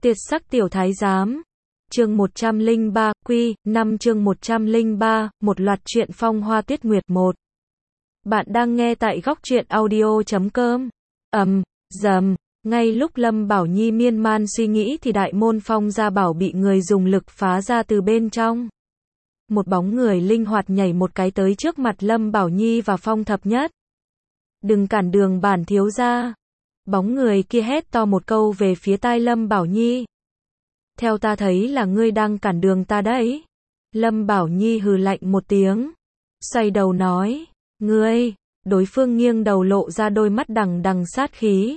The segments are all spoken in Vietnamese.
Tuyệt sắc tiểu thái giám. Chương 103, Quy 5 chương 103, một loạt truyện phong hoa tuyết nguyệt 1. Bạn đang nghe tại góc truyện audio.com. Dầm, ngay lúc Lâm Bảo Nhi miên man suy nghĩ thì đại môn Phong Gia Bảo bị người dùng lực phá ra từ bên trong. Một bóng người linh hoạt nhảy một cái tới trước mặt Lâm Bảo Nhi và Phong Thập Nhất. Đừng cản đường bản thiếu gia. Bóng người kia hét to một câu về phía tai Lâm Bảo Nhi. Theo ta thấy là ngươi đang cản đường ta đấy. Lâm Bảo Nhi hừ lạnh một tiếng. Xoay đầu nói, ngươi, đối phương nghiêng đầu lộ ra đôi mắt đằng đằng sát khí.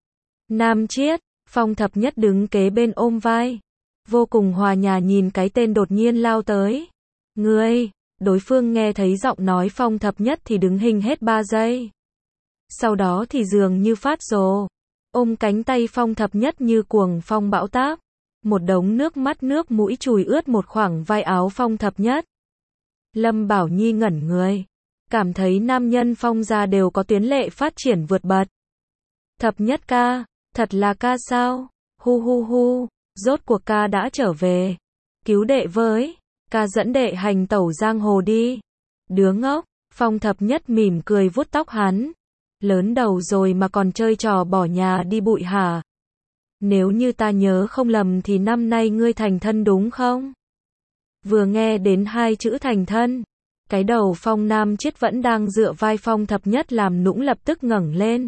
Nam Chiết, Phong Thập Nhất đứng kế bên ôm vai. Vô cùng hòa nhã nhìn cái tên đột nhiên lao tới. Ngươi, đối phương nghe thấy giọng nói Phong Thập Nhất thì đứng hình hết 3 giây. Sau đó thì dường như phát rồ. Ôm cánh tay Phong Thập Nhất như cuồng phong bão táp. Một đống nước mắt nước mũi chùi ướt một khoảng vai áo Phong Thập Nhất. Lâm Bảo Nhi ngẩn người. Cảm thấy nam nhân Phong gia đều có tuyến lệ phát triển vượt bậc. Thập Nhất ca, thật là ca sao? Hu hu hu, rốt cuộc ca đã trở về. Cứu đệ với, ca dẫn đệ hành tẩu giang hồ đi. Đứa ngốc, Phong Thập Nhất mỉm cười vuốt tóc hắn. Lớn đầu rồi mà còn chơi trò bỏ nhà đi bụi hả? Nếu như ta nhớ không lầm thì năm nay ngươi thành thân đúng không? Vừa nghe đến 2 chữ thành thân, cái đầu Phong Nam Chiết vẫn đang dựa vai Phong Thập Nhất làm nũng lập tức ngẩng lên.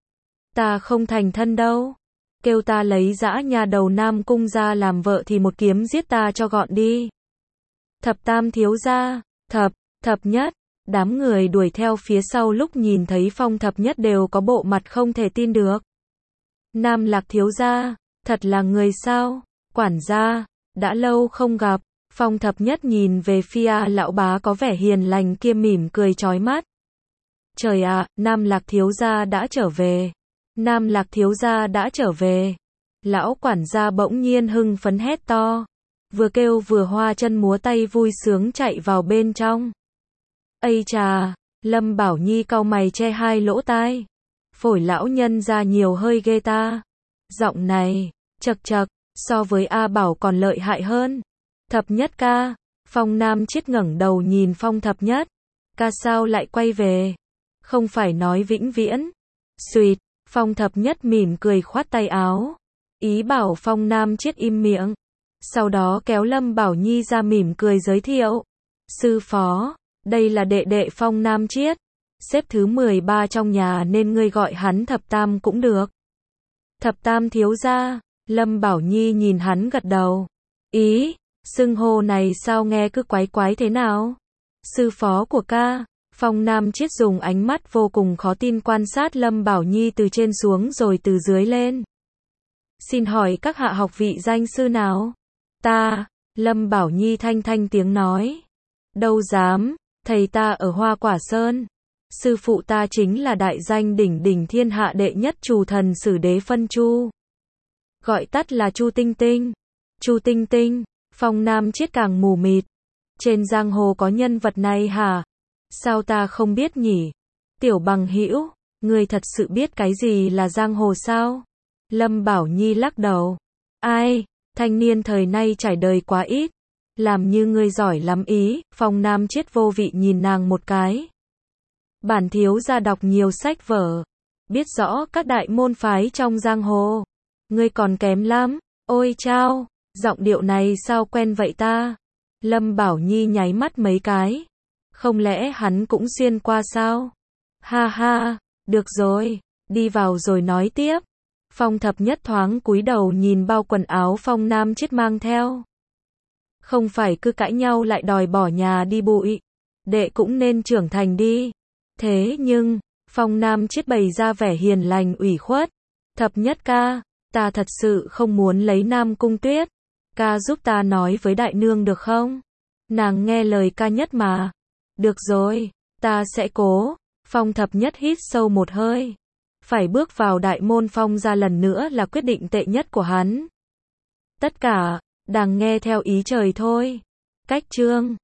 Ta không thành thân đâu. Kêu ta lấy dã nhà đầu Nam Cung ra làm vợ thì một kiếm giết ta cho gọn đi. Thập Tam thiếu gia, Thập Nhất. Đám người đuổi theo phía sau lúc nhìn thấy Phong Thập Nhất đều có bộ mặt không thể tin được. Nam Lạc thiếu gia, thật là người sao? Quản gia, đã lâu không gặp. Phong Thập Nhất nhìn về phía lão bá có vẻ hiền lành kia mỉm cười chói mắt. Trời ạ, Nam Lạc thiếu gia đã trở về. Nam Lạc thiếu gia đã trở về. Lão quản gia bỗng nhiên hưng phấn hét to. Vừa kêu vừa hoa chân múa tay vui sướng chạy vào bên trong. Ây chà, Lâm Bảo Nhi cau mày che 2 lỗ tai. Phổi lão nhân ra nhiều hơi ghê ta. Giọng này, chậc chậc, so với A Bảo còn lợi hại hơn. Thập Nhất ca, Phong Nam Chiết ngẩng đầu nhìn Phong Thập Nhất. Ca sao lại quay về? Không phải nói vĩnh viễn. Xuyệt, Phong Thập Nhất mỉm cười khoát tay áo. Ý bảo Phong Nam Chiết im miệng. Sau đó kéo Lâm Bảo Nhi ra mỉm cười giới thiệu. Sư phó, đây là đệ đệ Phong Nam Chiết. Xếp thứ 13 trong nhà nên ngươi gọi hắn Thập Tam cũng được. Thập Tam thiếu gia, Lâm Bảo Nhi nhìn hắn gật đầu. Ý, xưng hô này sao nghe cứ quái quái thế nào? Sư phó của ca, Phong Nam Chiết dùng ánh mắt vô cùng khó tin quan sát Lâm Bảo Nhi từ trên xuống rồi từ dưới lên. Xin hỏi các hạ học vị danh sư nào? Ta, Lâm Bảo Nhi thanh thanh tiếng nói. Đâu dám, thầy ta ở Hoa Quả Sơn. Sư phụ ta chính là đại danh đỉnh đỉnh thiên hạ đệ nhất Trù thần Sử Đế Phân Chu. Gọi tắt là Chu Tinh Tinh. Chu Tinh Tinh, Phong Nam Chiết càng mù mịt. Trên giang hồ có nhân vật này hả? Sao ta không biết nhỉ? Tiểu bằng hữu, ngươi thật sự biết cái gì là giang hồ sao? Lâm Bảo Nhi lắc đầu. Ai, thanh niên thời nay trải đời quá ít. Làm như ngươi giỏi lắm ý. Phong Nam Chiết vô vị nhìn nàng một cái. Bản thiếu gia đọc nhiều sách vở, biết rõ các đại môn phái trong giang hồ. Ngươi còn kém lắm. Ôi chao, giọng điệu này sao quen vậy ta? Lâm Bảo Nhi nháy mắt mấy cái. Không lẽ hắn cũng xuyên qua sao? Ha ha, được rồi, đi vào rồi nói tiếp. Phong Thập Nhất thoáng cúi đầu nhìn bao quần áo Phong Nam Chiết mang theo. Không phải cứ cãi nhau lại đòi bỏ nhà đi bụi. Đệ cũng nên trưởng thành đi. Thế nhưng, Phong Nam Chiết bày ra vẻ hiền lành ủy khuất. Thập Nhất ca, ta thật sự không muốn lấy Nam Cung Tuyết. Ca giúp ta nói với đại nương được không? Nàng nghe lời ca nhất mà. Được rồi, ta sẽ cố. Phong Thập Nhất hít sâu một hơi. Phải bước vào đại môn Phong gia lần nữa là quyết định tệ nhất của hắn. Tất cả, đang nghe theo ý trời thôi. Cách chương